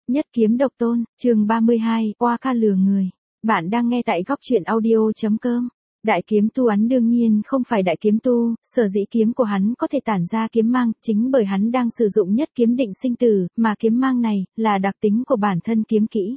Nhất kiếm độc tôn, chương 32, oa ca lừa người. Bạn đang nghe tại góc truyện audio.com. Đại kiếm tu hắn đương nhiên không phải đại kiếm tu, sở dĩ kiếm của hắn có thể tản ra kiếm mang, chính bởi hắn đang sử dụng nhất kiếm định sinh tử, mà kiếm mang này, là đặc tính của bản thân kiếm kỹ.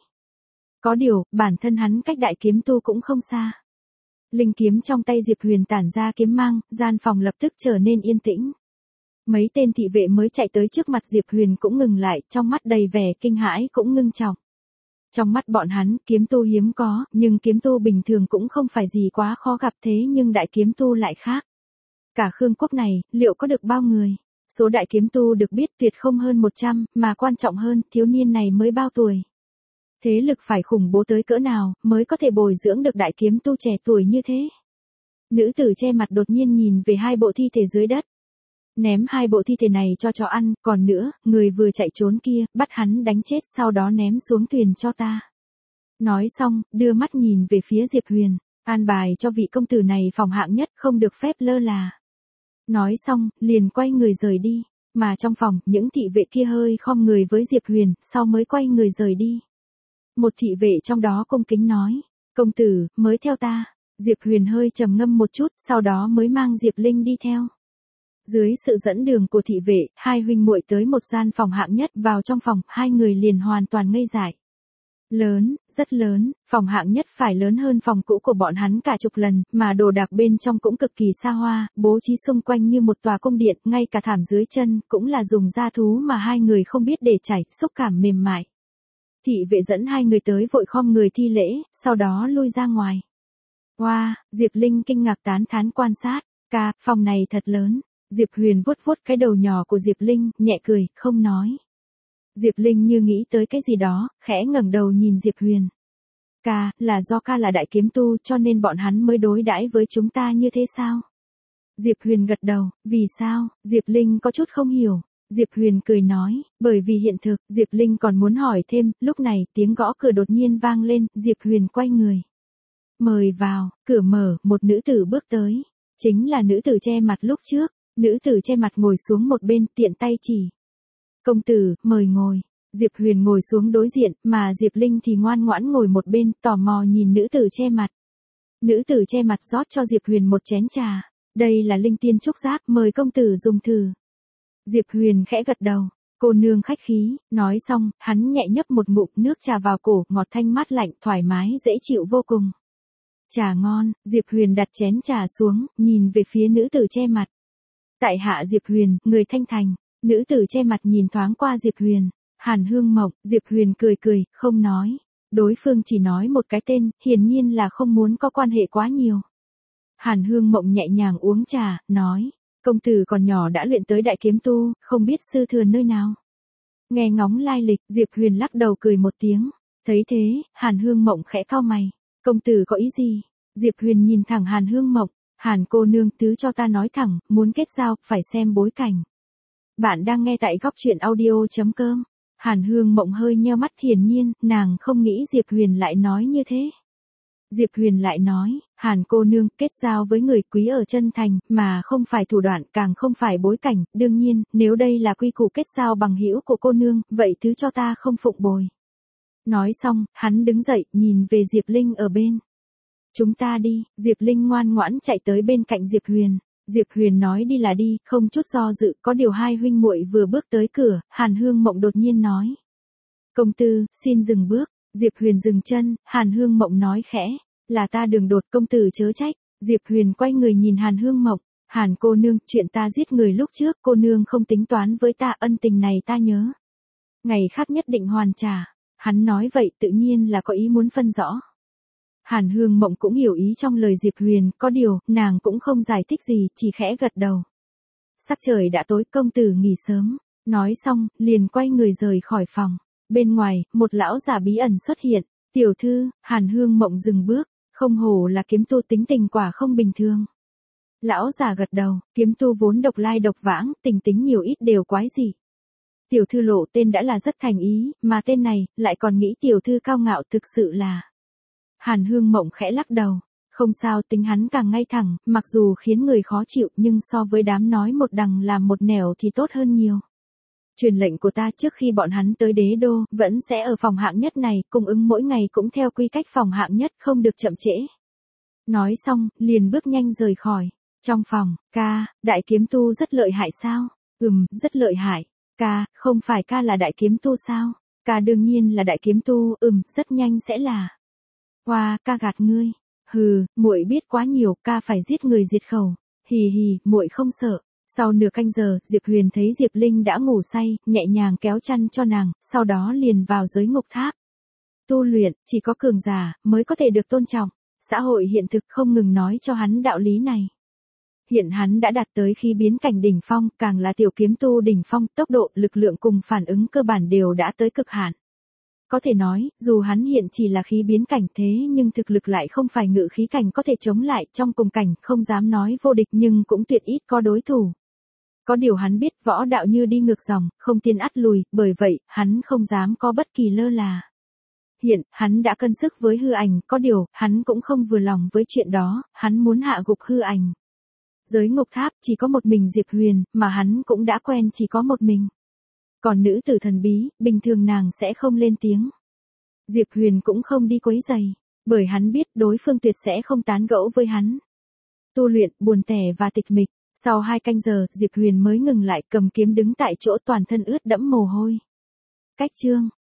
Có điều, bản thân hắn cách đại kiếm tu cũng không xa. Linh kiếm trong tay Diệp Huyền tản ra kiếm mang, gian phòng lập tức trở nên yên tĩnh. Mấy tên thị vệ mới chạy tới trước mặt Diệp Huyền cũng ngừng lại, trong mắt đầy vẻ kinh hãi cũng ngưng trọng. Trong mắt bọn hắn, kiếm tu hiếm có, nhưng kiếm tu bình thường cũng không phải gì quá khó gặp thế nhưng đại kiếm tu lại khác. Cả Khương quốc này, liệu có được bao người? Số đại kiếm tu được biết tuyệt không hơn 100, mà quan trọng hơn, thiếu niên này mới bao tuổi. Thế lực phải khủng bố tới cỡ nào, mới có thể bồi dưỡng được đại kiếm tu trẻ tuổi như thế? Nữ tử che mặt đột nhiên nhìn về hai bộ thi thể dưới đất. Ném hai bộ thi thể này cho chó ăn, còn nữa, người vừa chạy trốn kia, bắt hắn đánh chết sau đó ném xuống thuyền cho ta. Nói xong, đưa mắt nhìn về phía Diệp Huyền, an bài cho vị công tử này phòng hạng nhất không được phép lơ là. Nói xong, liền quay người rời đi, mà trong phòng, những thị vệ kia hơi khom người với Diệp Huyền, sau mới quay người rời đi. Một thị vệ trong đó cung kính nói, công tử, mới theo ta. Diệp Huyền hơi trầm ngâm một chút, sau đó mới mang Diệp Linh đi theo. Dưới sự dẫn đường của thị vệ, hai huynh muội tới một gian phòng hạng nhất, vào trong phòng, hai người liền hoàn toàn ngây dại. Lớn, rất lớn, phòng hạng nhất phải lớn hơn phòng cũ của bọn hắn cả chục lần, mà đồ đạc bên trong cũng cực kỳ xa hoa, bố trí xung quanh như một tòa cung điện, ngay cả thảm dưới chân, cũng là dùng da thú mà hai người không biết để trải, xúc cảm mềm mại. Thị vệ dẫn hai người tới vội khom người thi lễ, sau đó lui ra ngoài. Wow, Diệp Linh kinh ngạc tán thán quan sát, phòng này thật lớn. Diệp Huyền vuốt vuốt cái đầu nhỏ của Diệp Linh, nhẹ cười, không nói. Diệp Linh như nghĩ tới cái gì đó, khẽ ngẩng đầu nhìn Diệp Huyền. Là do là đại kiếm tu cho nên bọn hắn mới đối đãi với chúng ta như thế sao? Diệp Huyền gật đầu, vì sao? Diệp Linh có chút không hiểu. Diệp Huyền cười nói, bởi vì hiện thực, Diệp Linh còn muốn hỏi thêm, lúc này tiếng gõ cửa đột nhiên vang lên, Diệp Huyền quay người. Mời vào, cửa mở, một nữ tử bước tới. Chính là nữ tử che mặt lúc trước. Nữ tử che mặt ngồi xuống một bên, tiện tay chỉ. Công tử, mời ngồi. Diệp Huyền ngồi xuống đối diện, mà Diệp Linh thì ngoan ngoãn ngồi một bên, tò mò nhìn nữ tử che mặt. Nữ tử che mặt rót cho Diệp Huyền một chén trà. Đây là linh tiên trúc giác, mời công tử dùng thử. Diệp Huyền khẽ gật đầu. Cô nương khách khí, nói xong, hắn nhẹ nhấp một ngụm nước trà vào cổ, ngọt thanh mát lạnh, thoải mái, dễ chịu vô cùng. Trà ngon, Diệp Huyền đặt chén trà xuống, nhìn về phía nữ tử che mặt. Tại hạ Diệp Huyền, người thanh thành. Nữ tử che mặt nhìn thoáng qua Diệp Huyền. Hàn Hương Mộng. Diệp Huyền cười cười, không nói. Đối phương chỉ nói một cái tên, hiển nhiên là không muốn có quan hệ quá nhiều. Hàn Hương Mộng nhẹ nhàng uống trà, nói. Công tử còn nhỏ đã luyện tới đại kiếm tu, không biết sư thừa nơi nào. Nghe ngóng lai lịch, Diệp Huyền lắc đầu cười một tiếng. Thấy thế, Hàn Hương Mộng khẽ cau mày. Công tử có ý gì? Diệp Huyền nhìn thẳng Hàn Hương Mộng. Hàn cô nương thứ cho ta nói thẳng, muốn kết giao, phải xem bối cảnh. Bạn đang nghe tại góc truyện audio.com. Hàn Hương Mộng hơi nheo mắt, hiển nhiên, nàng không nghĩ Diệp Huyền lại nói như thế. Diệp Huyền lại nói, Hàn cô nương kết giao với người quý ở chân thành, mà không phải thủ đoạn, càng không phải bối cảnh, đương nhiên, nếu đây là quy củ kết giao bằng hữu của cô nương, vậy thứ cho ta không phụng bồi. Nói xong, hắn đứng dậy, nhìn về Diệp Linh ở bên. Chúng ta đi, Diệp Linh ngoan ngoãn chạy tới bên cạnh Diệp Huyền. Diệp Huyền nói đi là đi, không chút do dự, có điều hai huynh muội vừa bước tới cửa, Hàn Hương Mộng đột nhiên nói. Công tử, xin dừng bước. Diệp Huyền dừng chân, Hàn Hương Mộng nói khẽ, là ta đường đột, công tử chớ trách. Diệp Huyền quay người nhìn Hàn Hương Mộng. Hàn cô nương, chuyện ta giết người lúc trước, cô nương không tính toán với ta, ân tình này ta nhớ. Ngày khác nhất định hoàn trả. Hắn nói vậy tự nhiên là có ý muốn phân rõ. Hàn Hương Mộng cũng hiểu ý trong lời Diệp Huyền, có điều, nàng cũng không giải thích gì, chỉ khẽ gật đầu. Sắc trời đã tối, công tử nghỉ sớm. Nói xong, liền quay người rời khỏi phòng. Bên ngoài, một lão già bí ẩn xuất hiện. Tiểu thư, Hàn Hương Mộng dừng bước, không hổ là kiếm tu, tính tình quả không bình thường. Lão già gật đầu, kiếm tu vốn độc lai độc vãng, tình tính nhiều ít đều quái dị. Tiểu thư lộ tên đã là rất thành ý, mà tên này, lại còn nghĩ tiểu thư cao ngạo, thực sự là. Hàn Hương Mộng khẽ lắc đầu, không sao, tính hắn càng ngay thẳng, mặc dù khiến người khó chịu nhưng so với đám nói một đằng làm một nẻo thì tốt hơn nhiều. Truyền lệnh của ta trước khi bọn hắn tới đế đô, vẫn sẽ ở phòng hạng nhất này, cung ứng mỗi ngày cũng theo quy cách phòng hạng nhất không được chậm trễ. Nói xong, liền bước nhanh rời khỏi. Trong phòng, ca, đại kiếm tu rất lợi hại sao? Rất lợi hại. Ca, không phải ca là đại kiếm tu sao? Ca đương nhiên là đại kiếm tu, rất nhanh sẽ là. Hoa, ca gạt ngươi. Hừ, muội biết quá nhiều, ca phải giết người diệt khẩu. Hì hì, muội không sợ. Sau nửa canh giờ, Diệp Huyền thấy Diệp Linh đã ngủ say, nhẹ nhàng kéo chăn cho nàng, sau đó liền vào giới ngục tháp. Tu luyện, chỉ có cường giả, mới có thể được tôn trọng. Xã hội hiện thực không ngừng nói cho hắn đạo lý này. Hiện hắn đã đạt tới khí biến cảnh đỉnh phong, càng là tiểu kiếm tu đỉnh phong, tốc độ, lực lượng cùng phản ứng cơ bản đều đã tới cực hạn. Có thể nói, dù hắn hiện chỉ là khí biến cảnh thế nhưng thực lực lại không phải ngự khí cảnh có thể chống lại, trong cùng cảnh không dám nói vô địch nhưng cũng tuyệt ít có đối thủ. Có điều hắn biết võ đạo như đi ngược dòng, không tiên ắt lùi, bởi vậy, hắn không dám có bất kỳ lơ là. Hiện, hắn đã cân sức với hư ảnh, có điều, hắn cũng không vừa lòng với chuyện đó, hắn muốn hạ gục hư ảnh. Giới ngục tháp chỉ có một mình Diệp Huyền, mà hắn cũng đã quen chỉ có một mình. Còn nữ tử thần bí, bình thường nàng sẽ không lên tiếng. Diệp Huyền cũng không đi quấy giày, bởi hắn biết đối phương tuyệt sẽ không tán gẫu với hắn. Tu luyện, buồn tẻ và tịch mịch, sau 2 canh giờ, Diệp Huyền mới ngừng lại cầm kiếm đứng tại chỗ toàn thân ướt đẫm mồ hôi. Cách chương